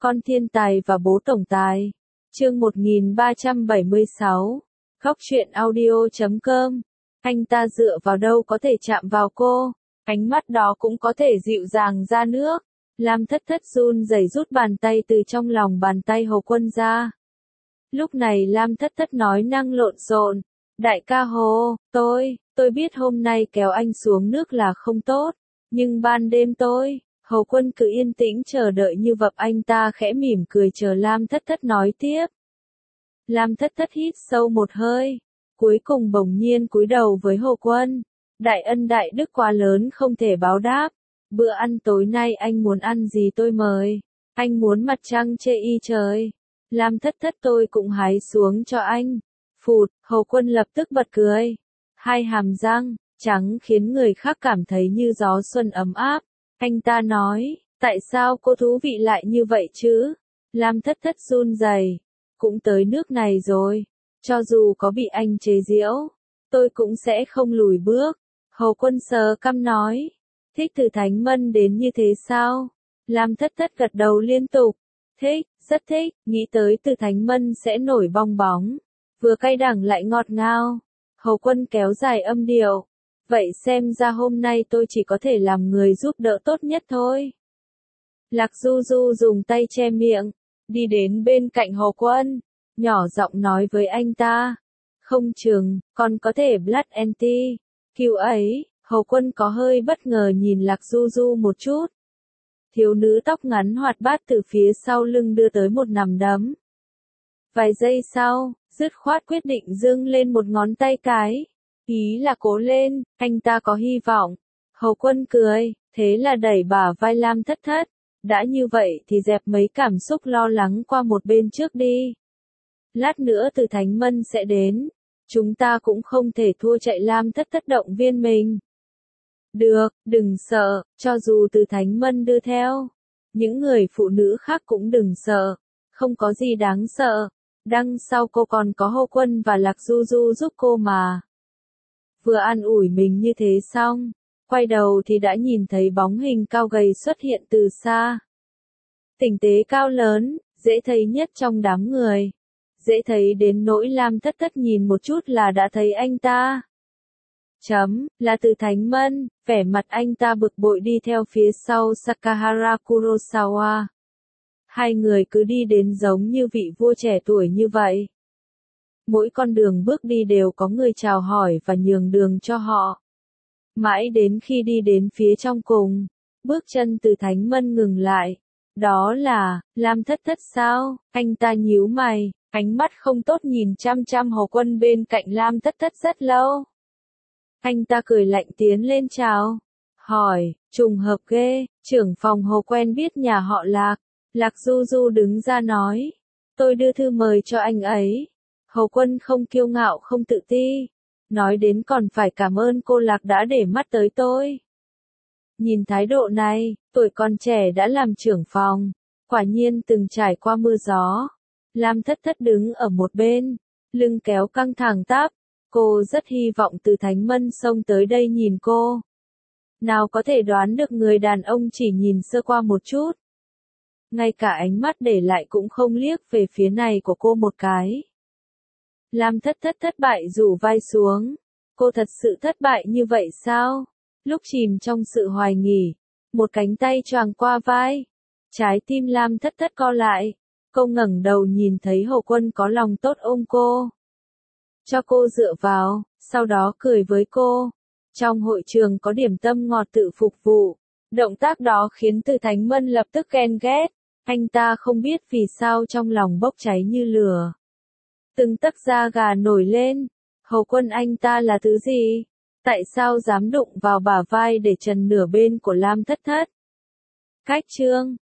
Con thiên tài và bố tổng tài. Chương 1376. Khóc chuyện audio.com. Anh ta dựa vào đâu có thể chạm vào cô, ánh mắt đó cũng có thể dịu dàng ra nước. Lam Thất Thất run rẩy rút bàn tay từ trong lòng bàn tay Hồ Quân ra. Lúc này Lam Thất Thất nói năng lộn xộn. Đại ca Hồ, tôi biết hôm nay kéo anh xuống nước là không tốt, nhưng ban đêm Hồ Quân cứ yên tĩnh chờ đợi như vậy. Anh ta khẽ mỉm cười chờ Lam Thất Thất nói tiếp. Lam Thất Thất hít sâu một hơi, cuối cùng bỗng nhiên cúi đầu với Hồ Quân. Đại ân đại đức quá lớn không thể báo đáp. Bữa ăn tối nay anh muốn ăn gì tôi mời. Anh muốn mặt trăng chê y trời. Lam Thất Thất tôi cũng hái xuống cho anh. Phụt, Hồ Quân lập tức bật cười. Hai hàm răng trắng khiến người khác cảm thấy như gió xuân ấm áp. Anh ta nói, tại sao cô thú vị lại như vậy chứ? Lam Thất Thất run rẩy. Cũng tới nước này rồi, cho dù có bị anh chế giễu, tôi cũng sẽ không lùi bước. Hồ Quân sờ cằm nói, thích Từ Thánh Mân đến như thế sao? Lam Thất Thất gật đầu liên tục, thích, rất thích, nghĩ tới Từ Thánh Mân sẽ nổi bong bóng, vừa cay đắng lại ngọt ngào. Hồ Quân kéo dài âm điệu, vậy xem ra hôm nay tôi chỉ có thể làm người giúp đỡ tốt nhất thôi. Lạc Du Du dùng tay che miệng, đi đến bên cạnh Hồ Quân, nhỏ giọng nói với anh ta, không chừng, còn có thể Blood Anti, cứu ấy. Hồ Quân có hơi bất ngờ nhìn Lạc Du Du một chút. Thiếu nữ tóc ngắn hoạt bát từ phía sau lưng đưa tới một nắm đấm. Vài giây sau, dứt khoát quyết định giương lên một ngón tay cái. Ý là cố lên, anh ta có hy vọng. Hồ Quân cười, thế là đẩy bả vai Lam Thất Thất. Đã như vậy thì dẹp mấy cảm xúc lo lắng qua một bên trước đi. Lát nữa Từ Thánh Mân sẽ đến. Chúng ta cũng không thể thua chạy. Lam Thất Thất động viên mình. Được, đừng sợ, cho dù Từ Thánh Mân đưa theo. Những người phụ nữ khác cũng đừng sợ. Không có gì đáng sợ. Đằng sau cô còn có Hồ Quân và Lạc Du Du giúp cô mà. Vừa an ủi mình như thế xong, quay đầu thì đã nhìn thấy bóng hình cao gầy xuất hiện từ xa. Tinh tế cao lớn, dễ thấy nhất trong đám người. Dễ thấy đến nỗi Lam Thất Thất nhìn một chút là đã thấy anh ta. Là Từ Thánh Mân, vẻ mặt anh ta bực bội đi theo phía sau Sakahara Kurosawa. Hai người cứ đi đến giống như vị vua trẻ tuổi như vậy. Mỗi con đường bước đi đều có người chào hỏi và nhường đường cho họ. Mãi đến khi đi đến phía trong cùng, bước chân Từ Thánh Mân ngừng lại. Đó là, Lam Thất Thất sao? Anh ta nhíu mày, ánh mắt không tốt nhìn chăm chăm Hồ Quân bên cạnh Lam Thất Thất rất lâu. Anh ta cười lạnh tiến lên chào. Hỏi, trùng hợp ghê, trưởng phòng Hồ quen biết nhà họ Lạc. Lạc Du Du đứng ra nói. Tôi đưa thư mời cho anh ấy. Hồ Quân không kiêu ngạo không tự ti. Nói đến còn phải cảm ơn cô Lạc đã để mắt tới tôi. Nhìn thái độ này, tuổi còn trẻ đã làm trưởng phòng. Quả nhiên từng trải qua mưa gió. Lam Thất Thất đứng ở một bên, lưng kéo căng thẳng tắp. Cô rất hy vọng Từ Thánh Mân xông tới đây nhìn cô. Nào có thể đoán được người đàn ông chỉ nhìn sơ qua một chút. Ngay cả ánh mắt để lại cũng không liếc về phía này của cô một cái. Lam Thất Thất thất bại rủ vai xuống. Cô thật sự thất bại như vậy sao? Lúc chìm trong sự hoài nghi, một cánh tay choàng qua vai. Trái tim Lam Thất Thất co lại. Cô ngẩng đầu nhìn thấy Hồ Quân có lòng tốt ôm cô. Cho cô dựa vào, sau đó cười với cô. Trong hội trường có điểm tâm ngọt tự phục vụ. Động tác đó khiến Từ Thánh Mân lập tức ghen ghét. Anh ta không biết vì sao trong lòng bốc cháy như lửa. Từng tấc da gà nổi lên. Hồ Quân anh ta là thứ gì? Tại sao dám đụng vào bả vai để trần nửa bên của Lam Thất Thất? Cách chương